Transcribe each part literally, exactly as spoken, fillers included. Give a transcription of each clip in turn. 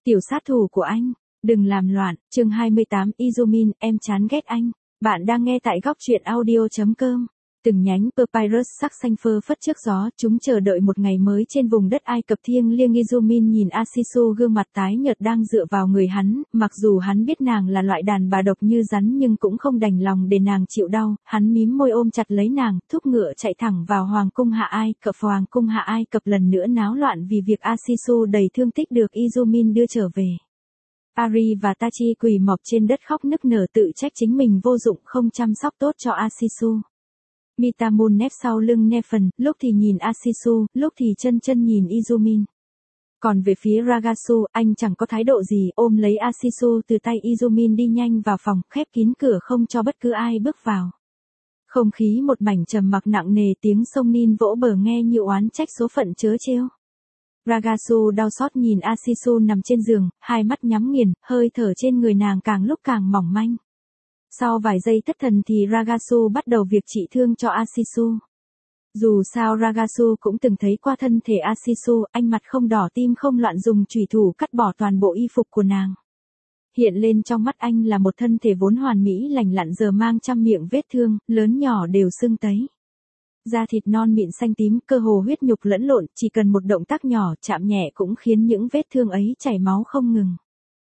Tiểu sát thủ của anh, đừng làm loạn, chương hai mươi tám, Izumin, em chán ghét anh. Bạn đang nghe tại góc truyện audio chấm com. Từng nhánh papyrus sắc xanh phơ phất trước gió, chúng chờ đợi một ngày mới trên vùng đất Ai Cập thiêng liêng. Izumin nhìn Asisu gương mặt tái nhợt đang dựa vào người hắn, mặc dù hắn biết nàng là loại đàn bà độc như rắn nhưng cũng không đành lòng để nàng chịu đau, hắn mím môi ôm chặt lấy nàng, thúc ngựa chạy thẳng vào Hoàng cung Hạ Ai Cập. Hoàng cung Hạ Ai Cập lần nữa náo loạn vì việc Asisu đầy thương tích được Izumin đưa trở về. Ari và Tachi quỳ mọp trên đất khóc nức nở tự trách chính mình vô dụng không chăm sóc tốt cho Asisu. Mitamun nép sau lưng Nephon, lúc thì nhìn Asisu, lúc thì chân chân nhìn Izumin. Còn về phía Ragasu, anh chẳng có thái độ gì, ôm lấy Asisu từ tay Izumin đi nhanh vào phòng, khép kín cửa không cho bất cứ ai bước vào. Không khí một mảnh trầm mặc nặng nề, tiếng sông Nin vỗ bờ nghe như oán trách số phận trớ trêu. Ragasu đau xót nhìn Asisu nằm trên giường, hai mắt nhắm nghiền, hơi thở trên người nàng càng lúc càng mỏng manh. Sau vài giây thất thần thì Ragasu bắt đầu việc trị thương cho Asisu. Dù sao Ragasu cũng từng thấy qua thân thể Asisu, anh mặt không đỏ tim không loạn dùng chùy thủ cắt bỏ toàn bộ y phục của nàng. Hiện lên trong mắt anh là một thân thể vốn hoàn mỹ lành lặn giờ mang trăm miệng vết thương, lớn nhỏ đều sưng tấy. Da thịt non mịn xanh tím, cơ hồ huyết nhục lẫn lộn, chỉ cần một động tác nhỏ chạm nhẹ cũng khiến những vết thương ấy chảy máu không ngừng.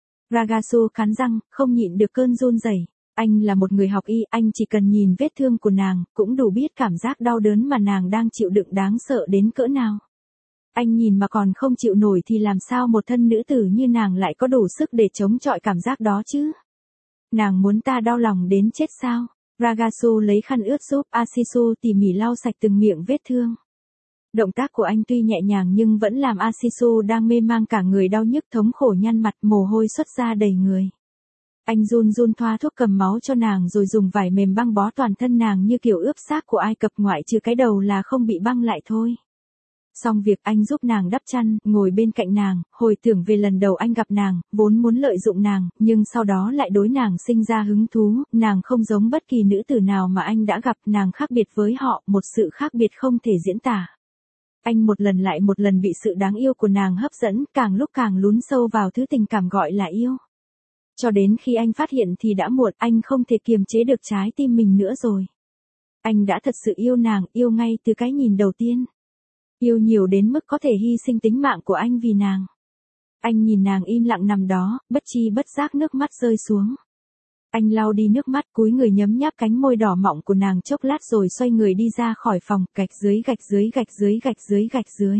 Ragasu cắn răng, không nhịn được cơn run rẩy. Anh là một người học y, anh chỉ cần nhìn vết thương của nàng, cũng đủ biết cảm giác đau đớn mà nàng đang chịu đựng đáng sợ đến cỡ nào. Anh nhìn mà còn không chịu nổi thì làm sao một thân nữ tử như nàng lại có đủ sức để chống chọi cảm giác đó chứ? Nàng muốn ta đau lòng đến chết sao? Ragasu lấy khăn ướt giúp Asisu tỉ mỉ lau sạch từng miệng vết thương. Động tác của anh tuy nhẹ nhàng nhưng vẫn làm Asisu đang mê mang cả người đau nhức thống khổ nhăn mặt, mồ hôi xuất ra đầy người. Anh run run thoa thuốc cầm máu cho nàng rồi dùng vải mềm băng bó toàn thân nàng như kiểu ướp xác của Ai Cập, ngoại trừ cái đầu là không bị băng lại thôi. Xong việc anh giúp nàng đắp chăn, ngồi bên cạnh nàng, hồi tưởng về lần đầu anh gặp nàng, vốn muốn lợi dụng nàng, nhưng sau đó lại đối nàng sinh ra hứng thú, nàng không giống bất kỳ nữ tử nào mà anh đã gặp, nàng khác biệt với họ, một sự khác biệt không thể diễn tả. Anh một lần lại một lần bị sự đáng yêu của nàng hấp dẫn, càng lúc càng lún sâu vào thứ tình cảm gọi là yêu. Cho đến khi anh phát hiện thì đã muộn, anh không thể kiềm chế được trái tim mình nữa rồi. Anh đã thật sự yêu nàng, yêu ngay từ cái nhìn đầu tiên. Yêu nhiều đến mức có thể hy sinh tính mạng của anh vì nàng. Anh nhìn nàng im lặng nằm đó, bất chi bất giác nước mắt rơi xuống. Anh lau đi nước mắt, cúi người nhấm nháp cánh môi đỏ mọng của nàng chốc lát rồi xoay người đi ra khỏi phòng, gạch dưới gạch dưới gạch dưới gạch dưới gạch dưới.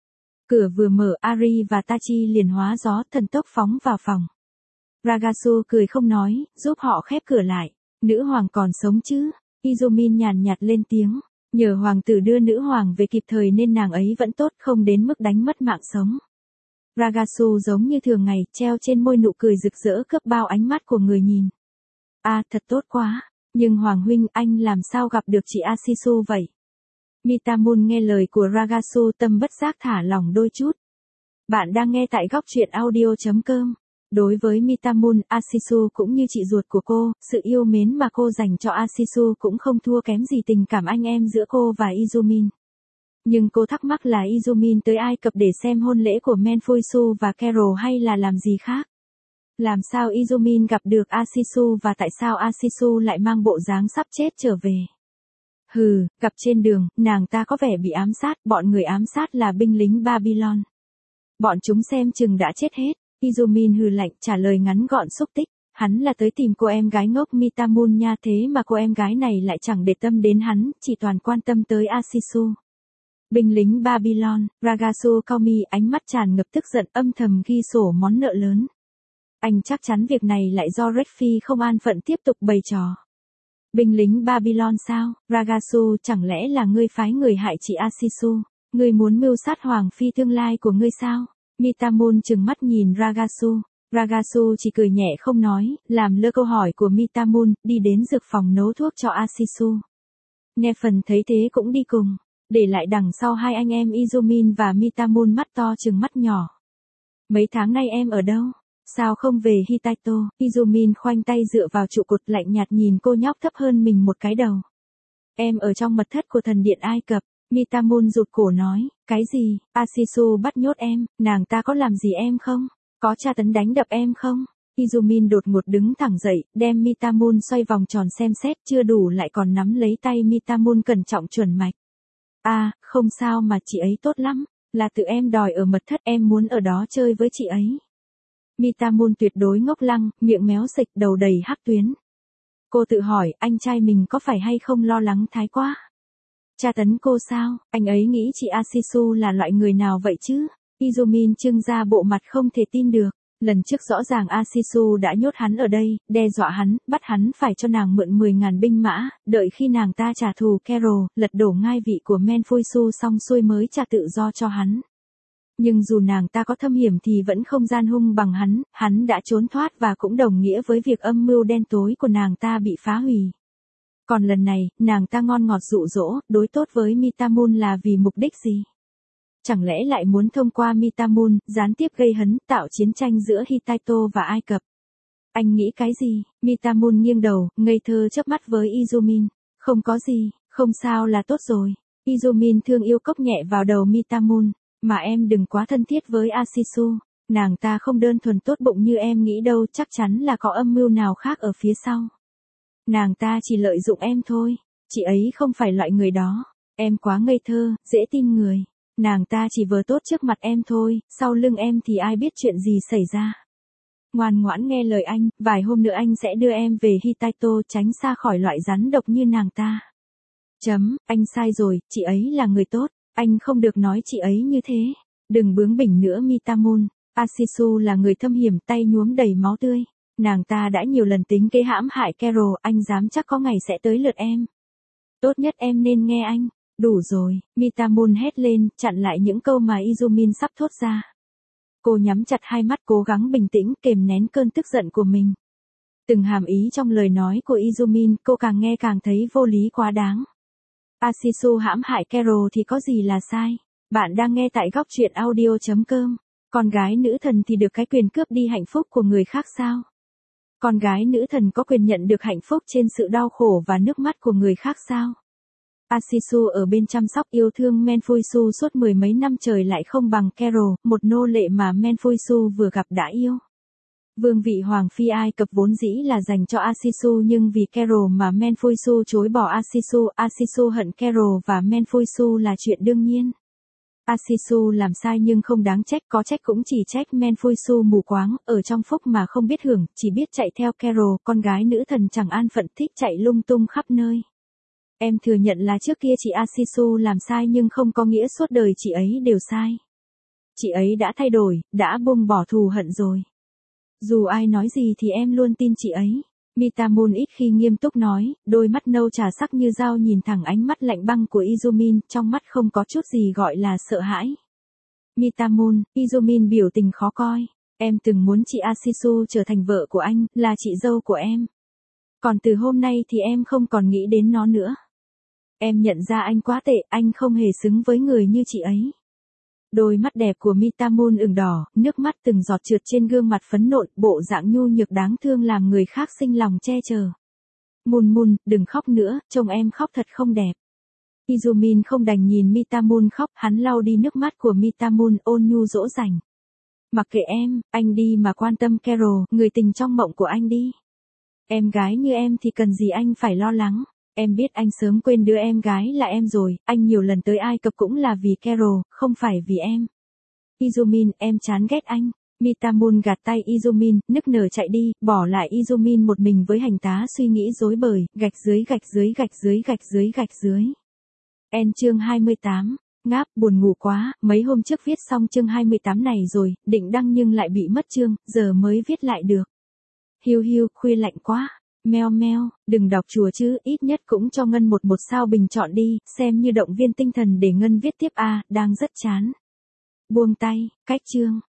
Cửa vừa mở, Ari và Tachi liền hóa gió thần tốc phóng vào phòng. Ragasu cười không nói, giúp họ khép cửa lại. Nữ hoàng còn sống chứ? Izumin nhàn nhạt lên tiếng. Nhờ hoàng tử đưa nữ hoàng về kịp thời nên nàng ấy vẫn tốt, không đến mức đánh mất mạng sống. Ragasu giống như thường ngày, treo trên môi nụ cười rực rỡ cướp bao ánh mắt của người nhìn. À, thật tốt quá. Nhưng hoàng huynh, anh làm sao gặp được chị Asisu vậy? Mitamun nghe lời của Ragasu tâm bất giác thả lỏng đôi chút. Bạn đang nghe tại góc truyện audio chấm com. Đối với Mitamun, Asisu cũng như chị ruột của cô, sự yêu mến mà cô dành cho Asisu cũng không thua kém gì tình cảm anh em giữa cô và Izumin. Nhưng cô thắc mắc là Izumin tới Ai Cập để xem hôn lễ của Menfuisu và Carol hay là làm gì khác? Làm sao Izumin gặp được Asisu và tại sao Asisu lại mang bộ dáng sắp chết trở về? Hừ, gặp trên đường, nàng ta có vẻ bị ám sát, bọn người ám sát là binh lính Babylon. Bọn chúng xem chừng đã chết hết. Izumin hừ lạnh trả lời ngắn gọn xúc tích, hắn là tới tìm cô em gái ngốc Mitamun nha, thế mà cô em gái này lại chẳng để tâm đến hắn, chỉ toàn quan tâm tới Asisu. Binh lính Babylon, Ragasu cau mi, ánh mắt tràn ngập tức giận, âm thầm ghi sổ món nợ lớn. Anh chắc chắn việc này lại do Redfi không an phận tiếp tục bày trò. Binh lính Babylon sao? Ragasu, chẳng lẽ là ngươi phái người hại chị Asisu? Ngươi muốn mưu sát hoàng phi tương lai của ngươi sao? Mitamun trừng mắt nhìn Ragasu. Ragasu chỉ cười nhẹ không nói, làm lơ câu hỏi của Mitamun, đi đến dược phòng nấu thuốc cho Asisu. Nephon thấy thế cũng đi cùng, để lại đằng sau hai anh em Izumin và Mitamun mắt to trừng mắt nhỏ. Mấy tháng nay em ở đâu? Sao không về Hittito? Izumin khoanh tay dựa vào trụ cột lạnh nhạt nhìn cô nhóc thấp hơn mình một cái đầu. Em ở trong mật thất của thần điện Ai Cập. Mitamun rụt cổ nói, cái gì? Asisu bắt nhốt em, nàng ta có làm gì em không? Có tra tấn đánh đập em không? Izumin đột ngột đứng thẳng dậy, đem Mitamun xoay vòng tròn xem xét, chưa đủ lại còn nắm lấy tay Mitamun cẩn trọng chuẩn mạch. À, không sao mà chị ấy tốt lắm, là tự em đòi ở mật thất, em muốn ở đó chơi với chị ấy. Mitamun tuyệt đối ngốc lăng, miệng méo xịch, đầu đầy hắc tuyến. Cô tự hỏi, anh trai mình có phải hay không lo lắng thái quá? Tra tấn cô sao? Anh ấy nghĩ chị Asisu là loại người nào vậy chứ? Izumin trưng ra bộ mặt không thể tin được. Lần trước rõ ràng Asisu đã nhốt hắn ở đây, đe dọa hắn, bắt hắn phải cho nàng mượn mười ngàn binh mã, đợi khi nàng ta trả thù Carol, lật đổ ngai vị của Menfuisu xong xuôi mới trả tự do cho hắn. Nhưng dù nàng ta có thâm hiểm thì vẫn không gian hung bằng hắn, hắn đã trốn thoát và cũng đồng nghĩa với việc âm mưu đen tối của nàng ta bị phá hủy. Còn lần này, nàng ta ngon ngọt dụ dỗ, đối tốt với Mitamun là vì mục đích gì? Chẳng lẽ lại muốn thông qua Mitamun, gián tiếp gây hấn, tạo chiến tranh giữa Hittito và Ai Cập? Anh nghĩ cái gì? Mitamun nghiêng đầu, ngây thơ chớp mắt với Izumin. Không có gì, không sao là tốt rồi. Izumin thương yêu cốc nhẹ vào đầu Mitamun. Mà em đừng quá thân thiết với Asisu. Nàng ta không đơn thuần tốt bụng như em nghĩ đâu, chắc chắn là có âm mưu nào khác ở phía sau. Nàng ta chỉ lợi dụng em thôi. Chị ấy không phải loại người đó. Em quá ngây thơ, dễ tin người. Nàng ta chỉ vờ tốt trước mặt em thôi, sau lưng em thì ai biết chuyện gì xảy ra. Ngoan ngoãn nghe lời anh, vài hôm nữa anh sẽ đưa em về Hittito, tránh xa khỏi loại rắn độc như nàng ta. Chấm, anh sai rồi, chị ấy là người tốt, anh không được nói chị ấy như thế. Đừng bướng bỉnh nữa Mitamun, Asisu là người thâm hiểm, tay nhuốm đầy máu tươi. Nàng ta đã nhiều lần tính kế hãm hại Carol, anh dám chắc có ngày sẽ tới lượt em. Tốt nhất em nên nghe anh. Đủ rồi, Mitamun hét lên, chặn lại những câu mà Izumin sắp thốt ra. Cô nhắm chặt hai mắt cố gắng bình tĩnh, kềm nén cơn tức giận của mình. Từng hàm ý trong lời nói của Izumin, cô càng nghe càng thấy vô lý quá đáng. Asisu hãm hại Carol thì có gì là sai? Bạn đang nghe tại góc truyện audio chấm com. Con gái nữ thần thì được cái quyền cướp đi hạnh phúc của người khác sao? Con gái nữ thần có quyền nhận được hạnh phúc trên sự đau khổ và nước mắt của người khác sao? Asisu ở bên chăm sóc yêu thương Menfuisu suốt mười mấy năm trời lại không bằng Carol, một nô lệ mà Menfuisu vừa gặp đã yêu. Vương vị Hoàng phi Ai Cập vốn dĩ là dành cho Asisu nhưng vì Carol mà Menfuisu chối bỏ Asisu, Asisu hận Carol và Menfuisu là chuyện đương nhiên. Asisu làm sai nhưng không đáng trách, có trách cũng chỉ trách Menfuisu mù quáng, ở trong phúc mà không biết hưởng, chỉ biết chạy theo Carol, con gái nữ thần chẳng an phận thích chạy lung tung khắp nơi. Em thừa nhận là trước kia chị Asisu làm sai nhưng không có nghĩa suốt đời chị ấy đều sai. Chị ấy đã thay đổi, đã buông bỏ thù hận rồi. Dù ai nói gì thì em luôn tin chị ấy. Mitamun ít khi nghiêm túc nói, đôi mắt nâu trà sắc như dao nhìn thẳng ánh mắt lạnh băng của Izumin, trong mắt không có chút gì gọi là sợ hãi. Mitamun, Izumin biểu tình khó coi. Em từng muốn chị Asisu trở thành vợ của anh, là chị dâu của em. Còn từ hôm nay thì em không còn nghĩ đến nó nữa. Em nhận ra anh quá tệ, anh không hề xứng với người như chị ấy. Đôi mắt đẹp của Mitamun ửng đỏ, nước mắt từng giọt trượt trên gương mặt phấn nộn, bộ dạng nhu nhược đáng thương làm người khác sinh lòng che chở. Mun Mun, đừng khóc nữa, trông em khóc thật không đẹp. Izumin không đành nhìn Mitamun khóc, hắn lau đi nước mắt của Mitamun, ôn nhu dỗ dành. Mặc kệ em, anh đi mà quan tâm Carol, người tình trong mộng của anh đi. Em gái như em thì cần gì anh phải lo lắng. Em biết anh sớm quên đứa em gái là em rồi, anh nhiều lần tới Ai Cập cũng là vì Carol, không phải vì em. Izumin, em chán ghét anh. Mitamun gạt tay Izumin, nức nở chạy đi, bỏ lại Izumin một mình với hành tá suy nghĩ rối bời, gạch dưới gạch dưới gạch dưới gạch dưới gạch dưới. En chương hai mươi tám, ngáp, buồn ngủ quá, mấy hôm trước viết xong chương hai mươi tám này rồi, định đăng nhưng lại bị mất chương, giờ mới viết lại được. Hiu hiu, khuya lạnh quá. Meo meo, đừng đọc chùa chứ, ít nhất cũng cho Ngân một một sao bình chọn đi, xem như động viên tinh thần để Ngân viết tiếp a, đang rất chán. Buông tay, cách chương.